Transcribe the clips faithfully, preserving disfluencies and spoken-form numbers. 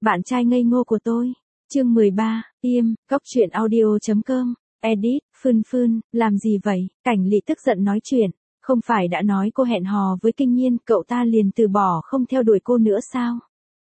bạn trai ngây ngô của tôi. Chương mười ba, Tiêm, Cóc truyện audio chấm com, edit, Phương Phương, làm gì vậy? Cảnh Lị tức giận nói chuyện, không phải đã nói cô hẹn hò với Kinh Nhiên, cậu ta liền từ bỏ không theo đuổi cô nữa sao?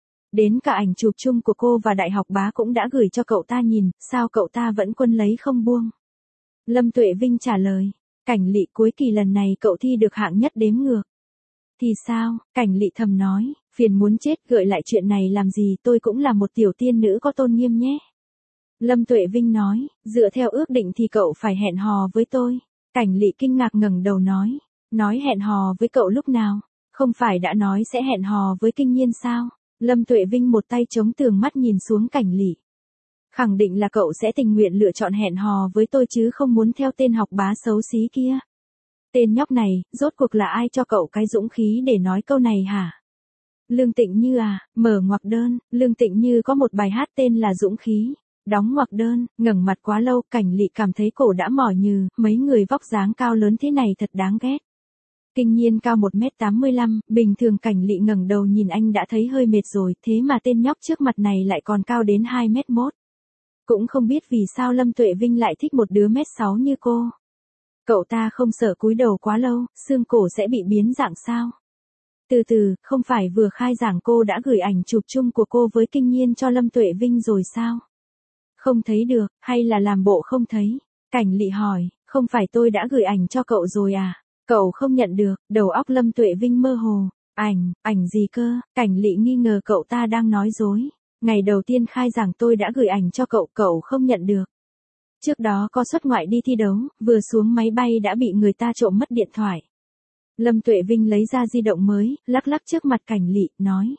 Đến cả ảnh chụp chung của cô và Đại học Bá cũng đã gửi cho cậu ta nhìn, sao cậu ta vẫn quân lấy không buông? Lâm Tuệ Vinh trả lời, Cảnh Lị cuối kỳ lần này cậu thi được hạng nhất đếm ngược. Thì sao? Cảnh Lị thầm nói, phiền muốn chết, gợi lại chuyện này làm gì, tôi cũng là một tiểu tiên nữ có tôn nghiêm nhé. Lâm Tuệ Vinh nói, dựa theo ước định thì cậu phải hẹn hò với tôi. Cảnh Lị kinh ngạc ngẩng đầu nói, nói hẹn hò với cậu lúc nào? Không phải đã nói sẽ hẹn hò với Kinh Nhiên sao? Lâm Tuệ Vinh một tay chống tường mắt nhìn xuống Cảnh Lị. Khẳng định là cậu sẽ tình nguyện lựa chọn hẹn hò với tôi chứ không muốn theo tên học bá xấu xí kia. Tên nhóc này, rốt cuộc là ai cho cậu cái dũng khí để nói câu này hả? Lương Tịnh Như à, mở ngoặc đơn, Lương Tịnh Như có một bài hát tên là Dũng Khí. Đóng ngoặc đơn, ngẩng mặt quá lâu, Cảnh Lị cảm thấy cổ đã mỏi nhừ, mấy người vóc dáng cao lớn thế này thật đáng ghét. Kinh Nhiên cao một mét tám mươi lăm, bình thường Cảnh Lị ngẩng đầu nhìn anh đã thấy hơi mệt rồi, thế mà tên nhóc trước mặt này lại còn cao đến hai mét mốt. Cũng không biết vì sao Lâm Tuệ Vinh lại thích một đứa mét sáu như cô. Cậu ta không sợ cúi đầu quá lâu, xương cổ sẽ bị biến dạng sao? Từ từ, không phải vừa khai giảng cô đã gửi ảnh chụp chung của cô với Kinh Nhiên cho Lâm Tuệ Vinh rồi sao? Không thấy được, hay là làm bộ không thấy? Cảnh Lị hỏi, không phải tôi đã gửi ảnh cho cậu rồi à? Cậu không nhận được, đầu óc Lâm Tuệ Vinh mơ hồ. Ảnh, ảnh gì cơ? Cảnh Lị nghi ngờ cậu ta đang nói dối. Ngày đầu tiên khai giảng tôi đã gửi ảnh cho cậu, cậu không nhận được. Trước đó có xuất ngoại đi thi đấu, vừa xuống máy bay đã bị người ta trộm mất điện thoại. Lâm Tuệ Vinh lấy ra di động mới, lắc lắc trước mặt Cảnh Lị, nói.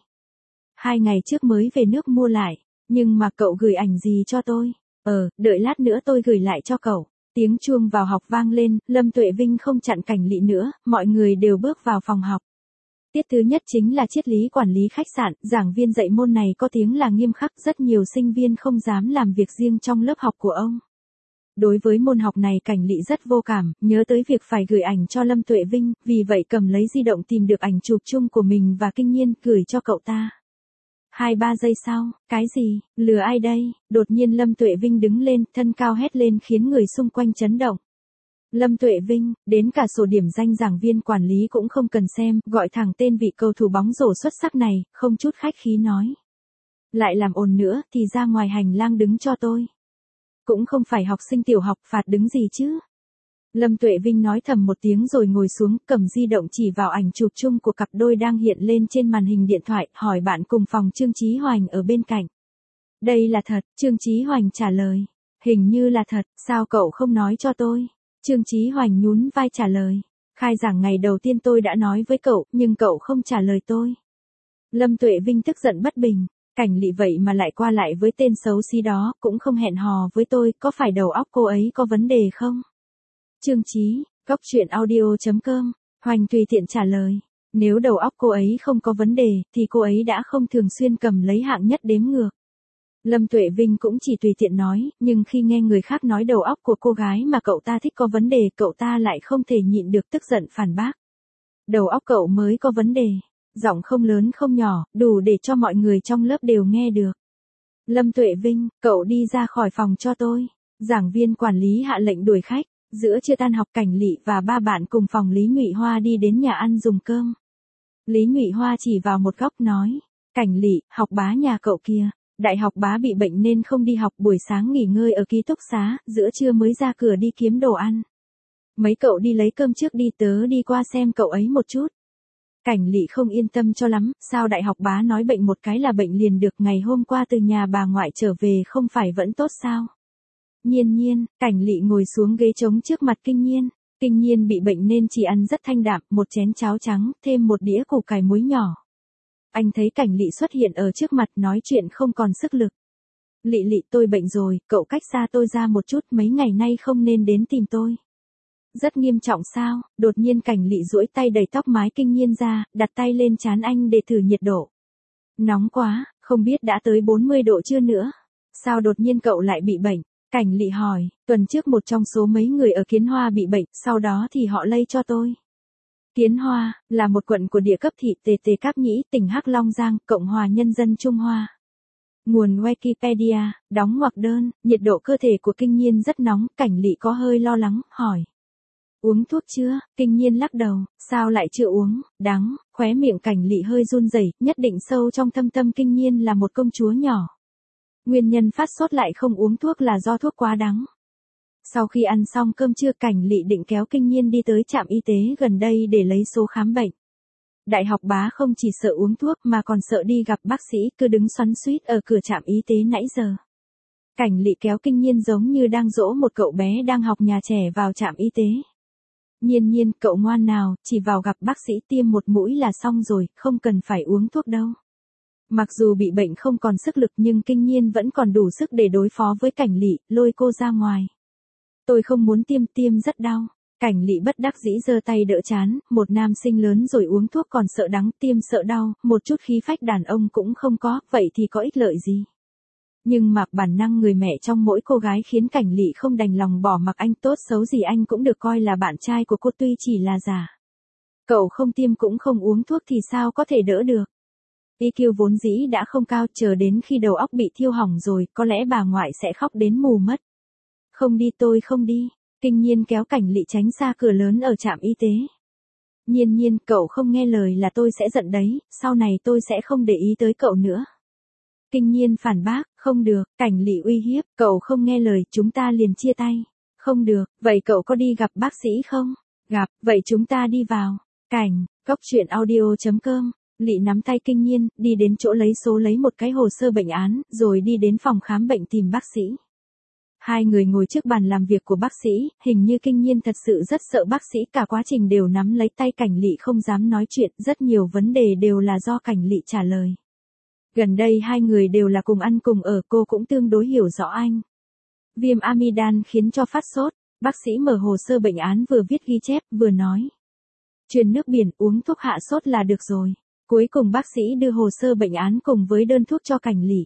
Hai ngày trước mới về nước mua lại, nhưng mà cậu gửi ảnh gì cho tôi? Ờ, đợi lát nữa tôi gửi lại cho cậu. Tiếng chuông vào học vang lên, Lâm Tuệ Vinh không chặn Cảnh Lị nữa, mọi người đều bước vào phòng học. Tiết thứ nhất chính là triết lý quản lý khách sạn, giảng viên dạy môn này có tiếng là nghiêm khắc, rất nhiều sinh viên không dám làm việc riêng trong lớp học của ông. Đối với môn học này Cảnh Lị rất vô cảm, nhớ tới việc phải gửi ảnh cho Lâm Tuệ Vinh, vì vậy cầm lấy di động tìm được ảnh chụp chung của mình và Kinh Nhiên, gửi cho cậu ta. Hai ba giây sau, cái gì, lừa ai đây? Đột nhiên Lâm Tuệ Vinh đứng lên, thân cao hét lên khiến người xung quanh chấn động. Lâm Tuệ Vinh, đến cả sổ điểm danh giảng viên quản lý cũng không cần xem, gọi thẳng tên vị cầu thủ bóng rổ xuất sắc này, không chút khách khí nói. Lại làm ồn nữa thì ra ngoài hành lang đứng cho tôi. Cũng không phải học sinh tiểu học, phạt đứng gì chứ. Lâm Tuệ Vinh nói thầm một tiếng rồi ngồi xuống, cầm di động chỉ vào ảnh chụp chung của cặp đôi đang hiện lên trên màn hình điện thoại, hỏi bạn cùng phòng Trương Chí Hoành ở bên cạnh. Đây là thật, Trương Chí Hoành trả lời. Hình như là thật, sao cậu không nói cho tôi? Trương Chí Hoành nhún vai trả lời. Khai giảng ngày đầu tiên tôi đã nói với cậu, nhưng cậu không trả lời tôi. Lâm Tuệ Vinh tức giận bất bình. Cảnh Lị vậy mà lại qua lại với tên xấu xí đó, cũng không hẹn hò với tôi, có phải đầu óc cô ấy có vấn đề không? Chương Chí, Cóc truyện audio chấm com, Hoành tùy tiện trả lời. Nếu đầu óc cô ấy không có vấn đề, thì cô ấy đã không thường xuyên cầm lấy hạng nhất đếm ngược. Lâm Tuệ Vinh cũng chỉ tùy tiện nói, nhưng khi nghe người khác nói đầu óc của cô gái mà cậu ta thích có vấn đề, cậu ta lại không thể nhịn được tức giận phản bác. Đầu óc cậu mới có vấn đề. Giọng không lớn không nhỏ, đủ để cho mọi người trong lớp đều nghe được. Lâm Tuệ Vinh, cậu đi ra khỏi phòng cho tôi. Giảng viên quản lý hạ lệnh đuổi khách. Giữa trưa tan học Cảnh Lị và ba bạn cùng phòng Lý Nhụy Hoa đi đến nhà ăn dùng cơm. Lý Nhụy Hoa chỉ vào một góc nói. Cảnh Lị, học bá nhà cậu kia. Đại học bá bị bệnh nên không đi học, buổi sáng nghỉ ngơi ở ký túc xá, giữa trưa mới ra cửa đi kiếm đồ ăn. Mấy cậu đi lấy cơm trước đi, tớ đi qua xem cậu ấy một chút. Cảnh Lị không yên tâm cho lắm, sao đại học bá nói bệnh một cái là bệnh liền được, ngày hôm qua từ nhà bà ngoại trở về không phải vẫn tốt sao? Nhiên Nhiên, Cảnh Lị ngồi xuống ghế trống trước mặt Kinh Nhiên. Kinh Nhiên bị bệnh nên chỉ ăn rất thanh đạm, một chén cháo trắng, thêm một đĩa củ cải muối nhỏ. Anh thấy Cảnh Lị xuất hiện ở trước mặt nói chuyện không còn sức lực. Lị Lị, tôi bệnh rồi, cậu cách xa tôi ra một chút, mấy ngày nay không nên đến tìm tôi. Rất nghiêm trọng sao? Đột nhiên Cảnh Lị duỗi tay đẩy tóc mái Kinh Nhiên ra, đặt tay lên trán anh để thử nhiệt độ. Nóng quá, không biết đã tới bốn mươi độ chưa nữa. Sao đột nhiên cậu lại bị bệnh? Cảnh Lị hỏi, tuần trước một trong số mấy người ở Kiến Hoa bị bệnh, sau đó thì họ lây cho tôi. Kiến Hoa, là một quận của địa cấp thị Tề Tề Cáp Nhĩ, tỉnh Hắc Long Giang, Cộng hòa Nhân dân Trung Hoa. Nguồn Wikipedia, đóng ngoặc đơn, nhiệt độ cơ thể của Kinh Nhiên rất nóng, Cảnh Lị có hơi lo lắng, hỏi. Uống thuốc chưa? Kinh Nhiên lắc đầu, sao lại chưa uống, đắng, khóe miệng Cảnh Lị hơi run rẩy, nhất định sâu trong thâm tâm Kinh Nhiên là một công chúa nhỏ. Nguyên nhân phát sốt lại không uống thuốc là do thuốc quá đắng. Sau khi ăn xong cơm trưa Cảnh Lị định kéo Kinh Nhiên đi tới trạm y tế gần đây để lấy số khám bệnh. Đại học bá không chỉ sợ uống thuốc mà còn sợ đi gặp bác sĩ, cứ đứng xoắn xuýt ở cửa trạm y tế nãy giờ. Cảnh Lị kéo Kinh Nhiên giống như đang dỗ một cậu bé đang học nhà trẻ vào trạm y tế. Nhiên Nhiên, cậu ngoan nào, chỉ vào gặp bác sĩ tiêm một mũi là xong rồi, không cần phải uống thuốc đâu. Mặc dù bị bệnh không còn sức lực nhưng Kinh Nhiên vẫn còn đủ sức để đối phó với Cảnh Lị, lôi cô ra ngoài. Tôi không muốn tiêm, tiêm rất đau. Cảnh Lị bất đắc dĩ giơ tay đỡ chán, một nam sinh lớn rồi uống thuốc còn sợ đắng, tiêm sợ đau, một chút khí phách đàn ông cũng không có, vậy thì có ích lợi gì? Nhưng mà bản năng người mẹ trong mỗi cô gái khiến Cảnh Lị không đành lòng bỏ mặc anh, tốt xấu gì anh cũng được coi là bạn trai của cô tuy chỉ là giả. Cậu không tiêm cũng không uống thuốc thì sao có thể đỡ được? i kiu vốn dĩ đã không cao, chờ đến khi đầu óc bị thiêu hỏng rồi, có lẽ bà ngoại sẽ khóc đến mù mất. Không đi, tôi không đi. Kinh Nhiên kéo Cảnh Lị tránh xa cửa lớn ở trạm y tế. Nhiên Nhiên, cậu không nghe lời là tôi sẽ giận đấy, sau này tôi sẽ không để ý tới cậu nữa. Kinh Nhiên phản bác, không được, Cảnh Lị uy hiếp, cậu không nghe lời, chúng ta liền chia tay. Không được, vậy cậu có đi gặp bác sĩ không? Gặp, vậy chúng ta đi vào. Cảnh, cốc truyện audio chấm com. Lị nắm tay Kinh Nhiên, đi đến chỗ lấy số lấy một cái hồ sơ bệnh án, rồi đi đến phòng khám bệnh tìm bác sĩ. Hai người ngồi trước bàn làm việc của bác sĩ, hình như Kinh Nhiên thật sự rất sợ bác sĩ, cả quá trình đều nắm lấy tay Cảnh Lị không dám nói chuyện, rất nhiều vấn đề đều là do Cảnh Lị trả lời. Gần đây hai người đều là cùng ăn cùng ở, cô cũng tương đối hiểu rõ anh. Viêm amidan khiến cho phát sốt, bác sĩ mở hồ sơ bệnh án vừa viết ghi chép, vừa nói. Truyền nước biển, uống thuốc hạ sốt là được rồi. Cuối cùng bác sĩ đưa hồ sơ bệnh án cùng với đơn thuốc cho Cảnh Lị.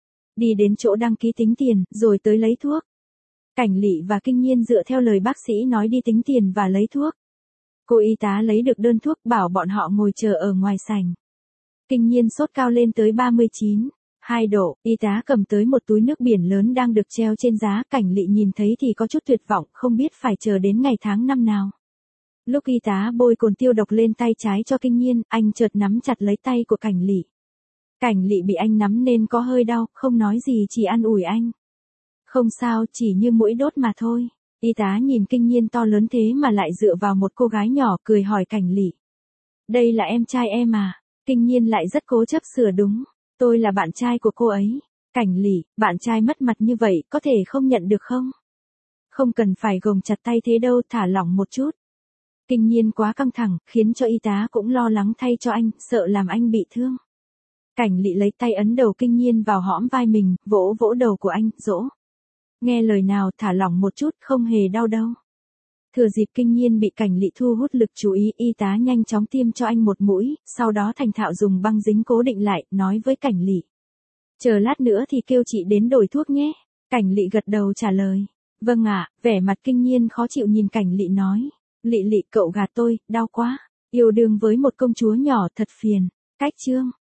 Đi đến chỗ đăng ký tính tiền, rồi tới lấy thuốc. Cảnh Lị và Kinh Nhiên dựa theo lời bác sĩ nói đi tính tiền và lấy thuốc. Cô y tá lấy được đơn thuốc bảo bọn họ ngồi chờ ở ngoài sảnh. Kinh Nhiên sốt cao lên tới ba mươi chín phẩy hai độ, y tá cầm tới một túi nước biển lớn đang được treo trên giá, Cảnh Lị nhìn thấy thì có chút tuyệt vọng, không biết phải chờ đến ngày tháng năm nào. Lúc y tá bôi cồn tiêu độc lên tay trái cho Kinh Nhiên, anh chợt nắm chặt lấy tay của Cảnh Lị. Cảnh Lị bị anh nắm nên có hơi đau, không nói gì chỉ an ủi anh. Không sao, chỉ như mũi đốt mà thôi. Y tá nhìn Kinh Nhiên to lớn thế mà lại dựa vào một cô gái nhỏ, cười hỏi Cảnh Lị. Đây là em trai em à? Kinh Nhiên lại rất cố chấp sửa đúng. Tôi là bạn trai của cô ấy. Cảnh Lị, bạn trai mất mặt như vậy, có thể không nhận được không? Không cần phải gồng chặt tay thế đâu, thả lỏng một chút. Kinh Nhiên quá căng thẳng, khiến cho y tá cũng lo lắng thay cho anh, sợ làm anh bị thương. Cảnh Lị lấy tay ấn đầu Kinh Nhiên vào hõm vai mình, vỗ vỗ đầu của anh, dỗ. Nghe lời nào, thả lỏng một chút, không hề đau đâu. Thừa dịp Kinh Nhiên bị Cảnh Lị thu hút lực chú ý, y tá nhanh chóng tiêm cho anh một mũi, sau đó thành thạo dùng băng dính cố định lại, nói với Cảnh Lị. Chờ lát nữa thì kêu chị đến đổi thuốc nhé. Cảnh Lị gật đầu trả lời. Vâng ạ, vẻ mặt Kinh Nhiên khó chịu nhìn Cảnh Lị nói. Lị Lị, cậu gạt tôi, đau quá. Yêu đương với một công chúa nhỏ thật phiền. Cách chương.